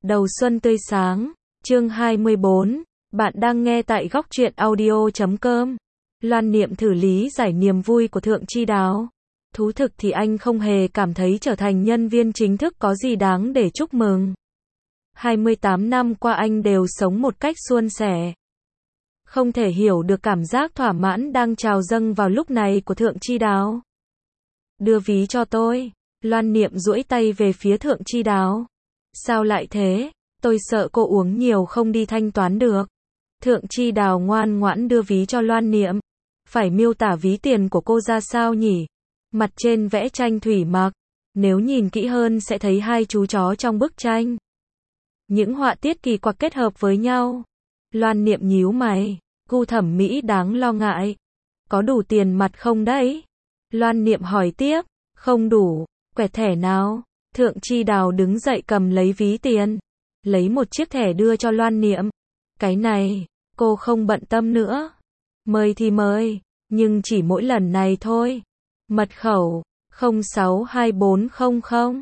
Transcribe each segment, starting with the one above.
Đầu xuân tươi sáng, chương 24, bạn đang nghe tại góc truyện audio.com. Loan Niệm thử lý giải niềm vui của Thượng Chi Đào. Thú thực thì anh không hề cảm thấy trở thành nhân viên chính thức có gì đáng để chúc mừng. 28 năm qua anh đều sống một cách suôn sẻ. Không thể hiểu được cảm giác thỏa mãn đang trào dâng vào lúc này của Thượng Chi Đào. Đưa ví cho tôi. Loan Niệm duỗi tay về phía Thượng Chi Đào. Sao lại thế? Tôi sợ cô uống nhiều không đi thanh toán được. Thượng Chi Đào ngoan ngoãn đưa ví cho Loan Niệm. Phải miêu tả ví tiền của cô ra sao nhỉ? Mặt trên vẽ tranh thủy mặc. Nếu nhìn kỹ hơn sẽ thấy hai chú chó trong bức tranh. Những họa tiết kỳ quặc kết hợp với nhau. Loan Niệm nhíu mày. Gu thẩm mỹ đáng lo ngại. Có đủ tiền mặt không đấy? Loan Niệm hỏi tiếp. Không đủ. Quẹt thẻ nào? Thượng Chi Đào đứng dậy cầm lấy ví tiền. Lấy một chiếc thẻ đưa cho Loan Niệm. Cái này, cô không bận tâm nữa. Mời thì mời, nhưng chỉ mỗi lần này thôi. Mật khẩu, 062400.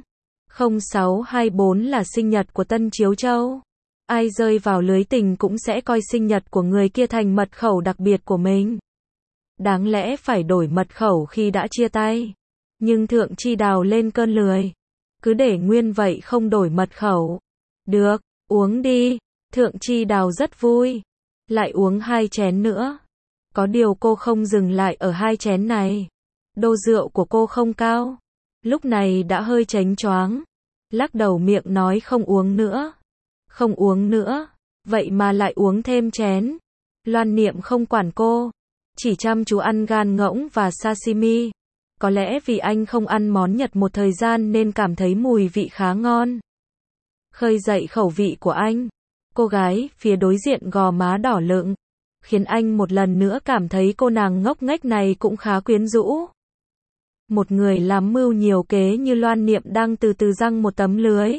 0624 là sinh nhật của Tân Chiếu Châu. Ai rơi vào lưới tình cũng sẽ coi sinh nhật của người kia thành mật khẩu đặc biệt của mình. Đáng lẽ phải đổi mật khẩu khi đã chia tay. Nhưng Thượng Chi Đào lên cơn lười. Cứ để nguyên vậy không đổi mật khẩu. Được, uống đi. Thượng Chi Đào rất vui. Lại uống 2 chén nữa. Có điều cô không dừng lại ở 2 chén này. Độ rượu của cô không cao. Lúc này đã hơi chánh choáng. Lắc đầu miệng nói không uống nữa. Không uống nữa. Vậy mà lại uống thêm chén. Loan Niệm không quản cô. Chỉ chăm chú ăn gan ngỗng và sashimi. Có lẽ vì anh không ăn món Nhật một thời gian nên cảm thấy mùi vị khá ngon. Khơi dậy khẩu vị của anh. Cô gái phía đối diện gò má đỏ lựng, khiến anh một lần nữa cảm thấy cô nàng ngốc nghếch này cũng khá quyến rũ. Một người làm mưu nhiều kế như Loan Niệm đang từ từ giăng một tấm lưới.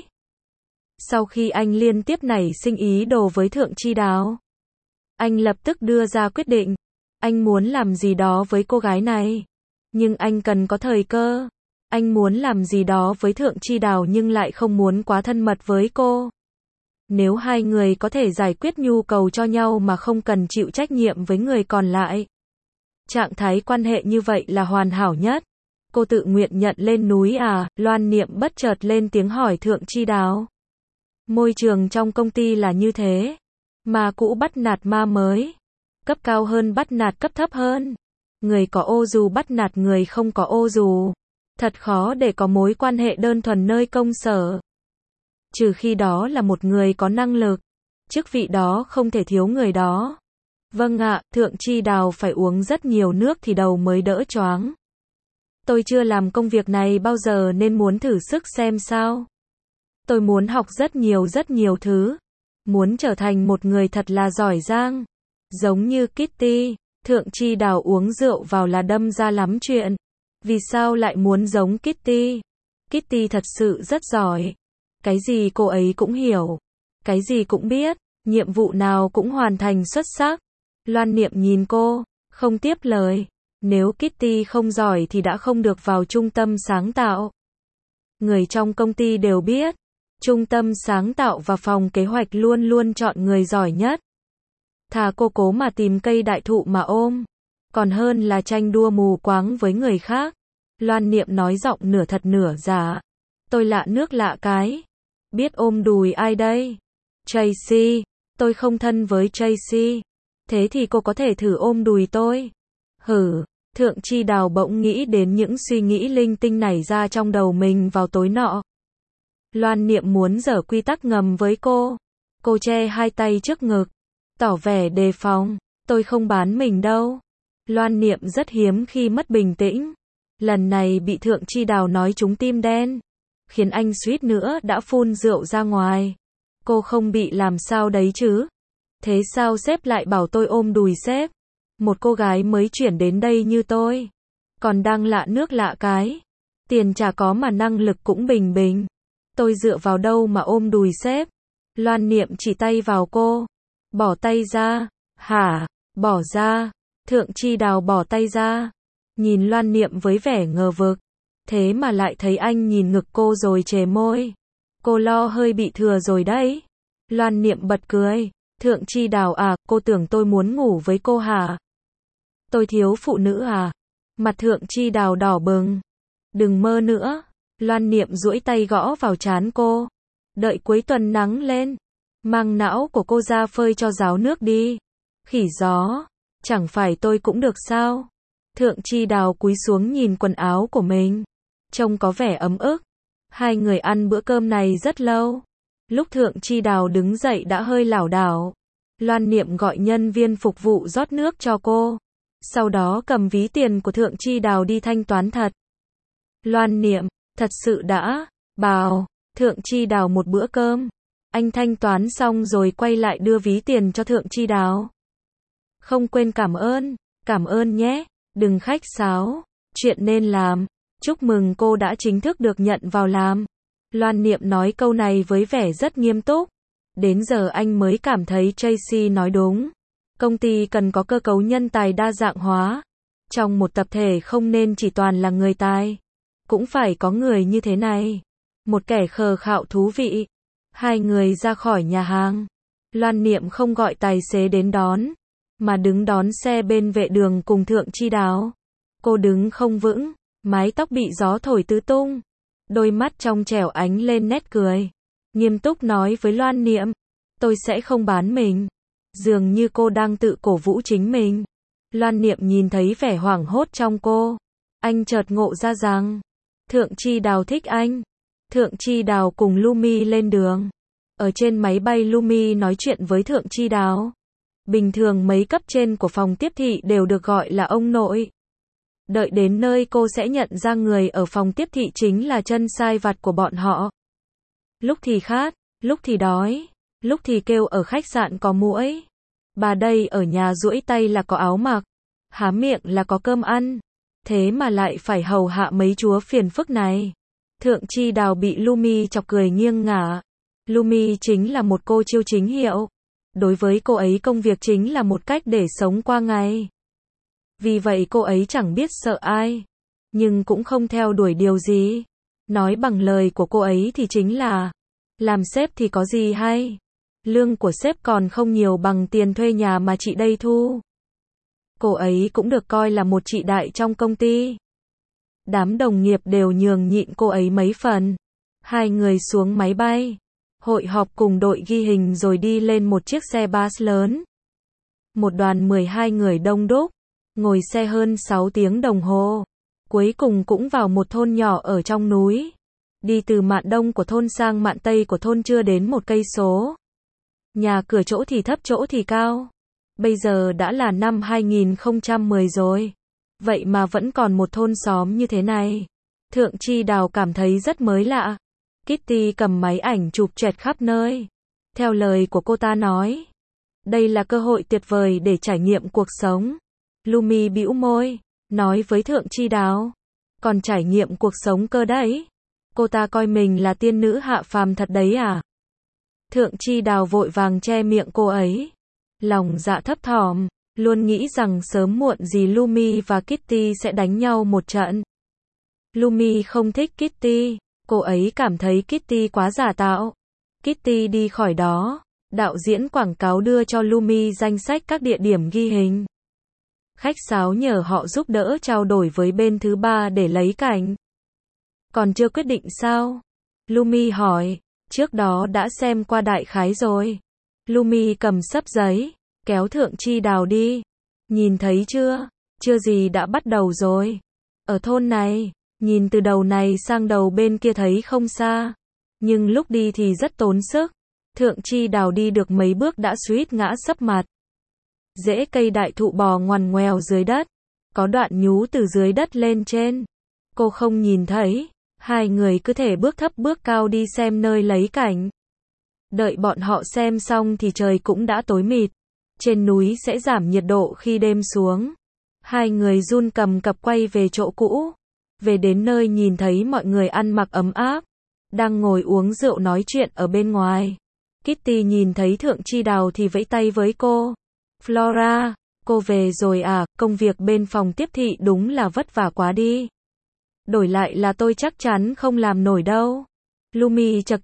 Sau khi anh liên tiếp nảy sinh ý đồ với Thượng Chi Đào, anh lập tức đưa ra quyết định. Anh muốn làm gì đó với cô gái này. Nhưng anh cần có thời cơ. Anh muốn làm gì đó với Thượng Chi Đào nhưng lại không muốn quá thân mật với cô. Nếu hai người có thể giải quyết nhu cầu cho nhau mà không cần chịu trách nhiệm với người còn lại. Trạng thái quan hệ như vậy là hoàn hảo nhất. Cô tự nguyện nhận lên núi à? Loan Niệm bất chợt lên tiếng hỏi Thượng Chi Đào. Môi trường trong công ty là như thế. Ma cũ bắt nạt ma mới. Cấp cao hơn bắt nạt cấp thấp hơn. Người có ô dù bắt nạt người không có ô dù. Thật khó để có mối quan hệ đơn thuần nơi công sở. Trừ khi đó là một người có năng lực. Chức vị đó không thể thiếu người đó. Vâng ạ, Thượng Chi Đào phải uống rất nhiều nước thì đầu mới đỡ choáng. Tôi chưa làm công việc này bao giờ nên muốn thử sức xem sao. Tôi muốn học rất nhiều thứ. Muốn trở thành một người thật là giỏi giang. Giống như Kitty. Thượng Chi Đào uống rượu vào là đâm ra lắm chuyện. Vì sao lại muốn giống Kitty? Kitty thật sự rất giỏi. Cái gì cô ấy cũng hiểu. Cái gì cũng biết. Nhiệm vụ nào cũng hoàn thành xuất sắc. Loan Niệm nhìn cô, không tiếp lời. Nếu Kitty không giỏi thì đã không được vào trung tâm sáng tạo. Người trong công ty đều biết. Trung tâm sáng tạo và phòng kế hoạch luôn luôn chọn người giỏi nhất. Thà cô cố mà tìm cây đại thụ mà ôm. Còn hơn là tranh đua mù quáng với người khác. Loan Niệm nói giọng nửa thật nửa giả. Tôi lạ nước lạ cái. Biết ôm đùi ai đây? Tracy. Tôi không thân với Tracy. Thế thì cô có thể thử ôm đùi tôi. Hử. Thượng Chi Đào bỗng nghĩ đến những suy nghĩ linh tinh nảy ra trong đầu mình vào tối nọ. Loan Niệm muốn dở quy tắc ngầm với cô. Cô che hai tay trước ngực. Tỏ vẻ đề phòng. Tôi không bán mình đâu. Loan Niệm rất hiếm khi mất bình tĩnh. Lần này bị Thượng Chi Đào nói trúng tim đen. Khiến anh suýt nữa đã phun rượu ra ngoài. Cô không bị làm sao đấy chứ? Thế sao sếp lại bảo tôi ôm đùi sếp? Một cô gái mới chuyển đến đây như tôi. Còn đang lạ nước lạ cái. Tiền chả có mà năng lực cũng bình bình. Tôi dựa vào đâu mà ôm đùi sếp? Loan Niệm chỉ tay vào cô. Bỏ tay ra. Hả? Bỏ ra. Thượng Chi Đào bỏ tay ra. Nhìn Loan Niệm với vẻ ngờ vực. Thế mà lại thấy anh nhìn ngực cô rồi chề môi. Cô lo hơi bị thừa rồi đấy. Loan Niệm bật cười. Thượng Chi Đào à, cô tưởng tôi muốn ngủ với cô hả? Tôi thiếu phụ nữ à? Mặt Thượng Chi Đào đỏ bừng. Đừng mơ nữa. Loan Niệm duỗi tay gõ vào trán cô. Đợi cuối tuần nắng lên, mang não của cô ra phơi cho ráo nước đi. Khỉ gió, chẳng phải tôi cũng được sao? Thượng Chi Đào cúi xuống nhìn quần áo của mình, trông có vẻ ấm ức. Hai người ăn bữa cơm này rất lâu. Lúc Thượng Chi Đào đứng dậy đã hơi lảo đảo. Loan Niệm gọi nhân viên phục vụ rót nước cho cô. Sau đó cầm ví tiền của Thượng Chi Đào đi thanh toán thật. Loan Niệm, thật sự đã bảo Thượng Chi Đào một bữa cơm. Anh thanh toán xong rồi quay lại đưa ví tiền cho Thượng Chi Đào. Không quên cảm ơn nhé, đừng khách sáo, chuyện nên làm. Chúc mừng cô đã chính thức được nhận vào làm. Loan Niệm nói câu này với vẻ rất nghiêm túc. Đến giờ anh mới cảm thấy Tracy nói đúng. Công ty cần có cơ cấu nhân tài đa dạng hóa. Trong một tập thể không nên chỉ toàn là người tài. Cũng phải có người như thế này. Một kẻ khờ khạo thú vị. Hai người ra khỏi nhà hàng. Loan Niệm không gọi tài xế đến đón, mà đứng đón xe bên vệ đường cùng Thượng Chi Đào. Cô đứng không vững, mái tóc bị gió thổi tứ tung. Đôi mắt trong trẻo ánh lên nét cười. Nghiêm túc nói với Loan Niệm, tôi sẽ không bán mình. Dường như cô đang tự cổ vũ chính mình. Loan Niệm nhìn thấy vẻ hoảng hốt trong cô. Anh chợt ngộ ra rằng Thượng Chi Đào thích anh. Thượng Chi Đào cùng Lumi lên đường. Ở trên máy bay Lumi nói chuyện với Thượng Chi Đào. Bình thường mấy cấp trên của phòng tiếp thị đều được gọi là ông nội. Đợi đến nơi cô sẽ nhận ra người ở phòng tiếp thị chính là chân sai vặt của bọn họ. Lúc thì khát, lúc thì đói, lúc thì kêu ở khách sạn có muỗi. Bà đây ở nhà duỗi tay là có áo mặc, há miệng là có cơm ăn. Thế mà lại phải hầu hạ mấy chúa phiền phức này. Thượng Chi Đào bị Lumi chọc cười nghiêng ngả. Lumi chính là một cô chiêu chính hiệu. Đối với cô ấy công việc chính là một cách để sống qua ngày. Vì vậy cô ấy chẳng biết sợ ai, nhưng cũng không theo đuổi điều gì. Nói bằng lời của cô ấy thì chính là, làm sếp thì có gì hay. Lương của sếp còn không nhiều bằng tiền thuê nhà mà chị đây thu. Cô ấy cũng được coi là một chị đại trong công ty. Đám đồng nghiệp đều nhường nhịn cô ấy mấy phần. Hai người xuống máy bay, hội họp cùng đội ghi hình rồi đi lên một chiếc xe bus lớn. Một đoàn 12 người đông đúc, ngồi xe hơn 6 tiếng đồng hồ. Cuối cùng cũng vào một thôn nhỏ ở trong núi. Đi từ mạn đông của thôn sang mạn tây của thôn chưa đến 1 cây số. Nhà cửa chỗ thì thấp chỗ thì cao. Bây giờ đã là năm 2010 rồi. Vậy mà vẫn còn một thôn xóm như thế này. Thượng Chi Đào cảm thấy rất mới lạ. Kitty cầm máy ảnh chụp choẹt khắp nơi. Theo lời của cô ta nói, đây là cơ hội tuyệt vời để trải nghiệm cuộc sống. Lumi bĩu môi, nói với Thượng Chi Đào, còn trải nghiệm cuộc sống cơ đấy. Cô ta coi mình là tiên nữ hạ phàm thật đấy à? Thượng Chi Đào vội vàng che miệng cô ấy. Lòng dạ thấp thỏm, luôn nghĩ rằng sớm muộn gì Lumi và Kitty sẽ đánh nhau một trận. Lumi không thích Kitty, cô ấy cảm thấy Kitty quá giả tạo. Kitty đi khỏi đó, đạo diễn quảng cáo đưa cho Lumi danh sách các địa điểm ghi hình. Khách sáo nhờ họ giúp đỡ trao đổi với bên thứ ba để lấy cảnh. Còn chưa quyết định sao? Lumi hỏi, trước đó đã xem qua đại khái rồi. Lumi cầm xấp giấy, kéo Thượng Chi Đào đi. Nhìn thấy chưa? Chưa gì đã bắt đầu rồi. Ở thôn này, nhìn từ đầu này sang đầu bên kia thấy không xa. Nhưng lúc đi thì rất tốn sức. Thượng Chi Đào đi được mấy bước đã suýt ngã sấp mặt. Rễ cây đại thụ bò ngoằn ngoèo dưới đất. Có đoạn nhú từ dưới đất lên trên. Cô không nhìn thấy. Hai người cứ thể bước thấp bước cao đi xem nơi lấy cảnh. Đợi bọn họ xem xong thì trời cũng đã tối mịt. Trên núi sẽ giảm nhiệt độ khi đêm xuống. Hai người run cầm cập quay về chỗ cũ. Về đến nơi nhìn thấy mọi người ăn mặc ấm áp. Đang ngồi uống rượu nói chuyện ở bên ngoài. Kitty nhìn thấy Thượng Chi Đào thì vẫy tay với cô. Flora, cô về rồi à, công việc bên phòng tiếp thị đúng là vất vả quá đi. Đổi lại là tôi chắc chắn không làm nổi đâu. Lumi chậc chậc,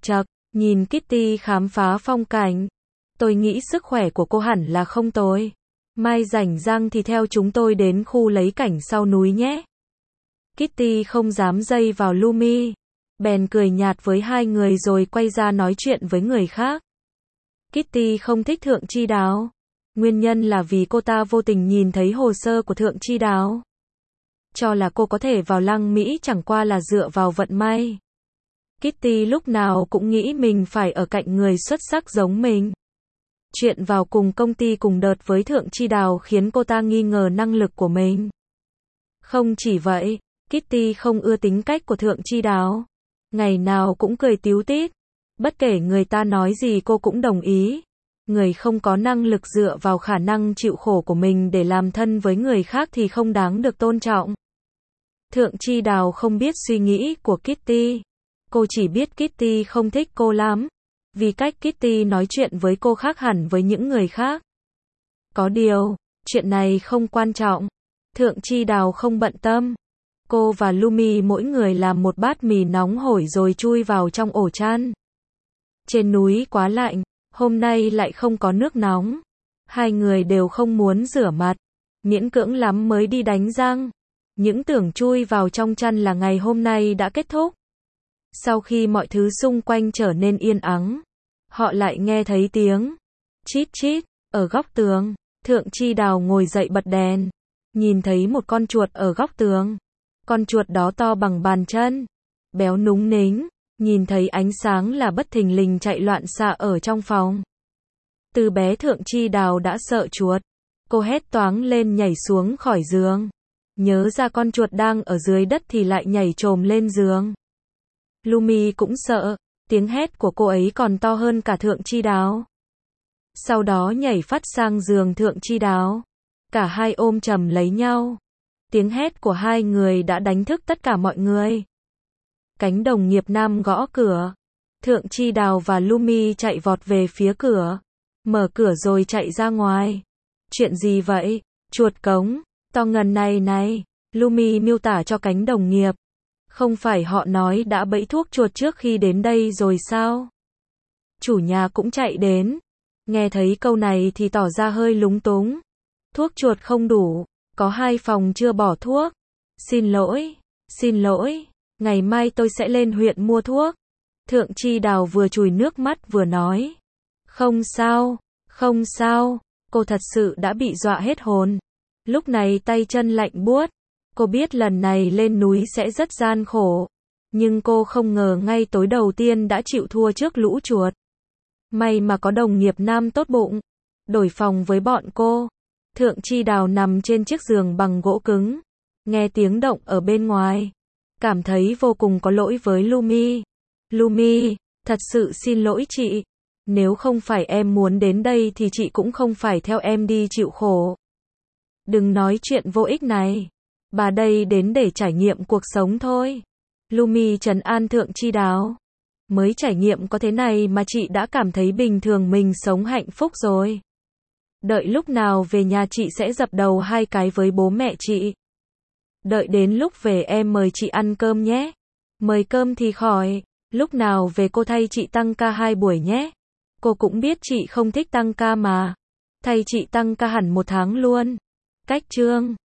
Nhìn Kitty khám phá phong cảnh. Tôi nghĩ sức khỏe của cô hẳn là không tồi. Mai rảnh rang thì theo chúng tôi đến khu lấy cảnh sau núi nhé. Kitty không dám dây vào Lumi. Bèn cười nhạt với hai người rồi quay ra nói chuyện với người khác. Kitty không thích Thượng Chi Đáo. Nguyên nhân là vì cô ta vô tình nhìn thấy hồ sơ của Thượng Chi Đáo. Cho là cô có thể vào Lăng Mỹ chẳng qua là dựa vào vận may. Kitty lúc nào cũng nghĩ mình phải ở cạnh người xuất sắc giống mình. Chuyện vào cùng công ty cùng đợt với Thượng Chi Đáo khiến cô ta nghi ngờ năng lực của mình. Không chỉ vậy, Kitty không ưa tính cách của Thượng Chi Đáo. Ngày nào cũng cười tíu tít. Bất kể người ta nói gì cô cũng đồng ý. Người không có năng lực dựa vào khả năng chịu khổ của mình để làm thân với người khác thì không đáng được tôn trọng. Thượng Chi Đáo không biết suy nghĩ của Kitty. Cô chỉ biết Kitty không thích cô lắm. Vì cách Kitty nói chuyện với cô khác hẳn với những người khác. Có điều, chuyện này không quan trọng. Thượng Chi Đáo không bận tâm. Cô và Lumi mỗi người làm một bát mì nóng hổi rồi chui vào trong ổ chăn. Trên núi quá lạnh, hôm nay lại không có nước nóng. Hai người đều không muốn rửa mặt, miễn cưỡng lắm mới đi đánh răng. Những tưởng chui vào trong chăn là ngày hôm nay đã kết thúc. Sau khi mọi thứ xung quanh trở nên yên ắng, họ lại nghe thấy tiếng chít chít ở góc tường. Thượng Chi Đáo ngồi dậy bật đèn, nhìn thấy một con chuột ở góc tường. Con chuột đó to bằng bàn chân, béo núng nính, nhìn thấy ánh sáng là bất thình lình chạy loạn xạ ở trong phòng. Từ bé Thượng Chi Đáo đã sợ chuột. Cô hét toáng lên nhảy xuống khỏi giường. Nhớ ra con chuột đang ở dưới đất thì lại nhảy chồm lên giường. Lumi cũng sợ, tiếng hét của cô ấy còn to hơn cả Thượng Chi Đáo. Sau đó nhảy phát sang giường Thượng Chi Đáo. Cả hai ôm chầm lấy nhau. Tiếng hét của hai người đã đánh thức tất cả mọi người. Cánh đồng nghiệp nam gõ cửa. Thượng Chi Đáo và Lumi chạy vọt về phía cửa. Mở cửa rồi chạy ra ngoài. Chuyện gì vậy? Chuột cống to ngần này. Lumi miêu tả cho cánh đồng nghiệp. Không phải họ nói đã bẫy thuốc chuột trước khi đến đây rồi sao? Chủ nhà cũng chạy đến. Nghe thấy câu này thì tỏ ra hơi lúng túng. Thuốc chuột không đủ. Có 2 phòng chưa bỏ thuốc. Xin lỗi. Ngày mai tôi sẽ lên huyện mua thuốc. Thượng Chi Đáo vừa chùi nước mắt vừa nói. Không sao. Cô thật sự đã bị dọa hết hồn. Lúc này tay chân lạnh buốt. Cô biết lần này lên núi sẽ rất gian khổ. Nhưng cô không ngờ ngay tối đầu tiên đã chịu thua trước lũ chuột. May mà có đồng nghiệp nam tốt bụng. Đổi phòng với bọn cô. Thượng Chi Đáo nằm trên chiếc giường bằng gỗ cứng. Nghe tiếng động ở bên ngoài. Cảm thấy vô cùng có lỗi với Lumi. Lumi, thật sự xin lỗi chị. Nếu không phải em muốn đến đây thì chị cũng không phải theo em đi chịu khổ. Đừng nói chuyện vô ích này. Bà đây đến để trải nghiệm cuộc sống thôi. Lumi trấn an Thượng Chi Đáo. Mới trải nghiệm có thế này mà chị đã cảm thấy bình thường mình sống hạnh phúc rồi. Đợi lúc nào về nhà chị sẽ dập đầu 2 cái với bố mẹ chị. Đợi đến lúc về em mời chị ăn cơm nhé. Mời cơm thì khỏi. Lúc nào về cô thay chị tăng ca 2 buổi nhé. Cô cũng biết chị không thích tăng ca mà. Thay chị tăng ca hẳn 1 tháng luôn. Cách chương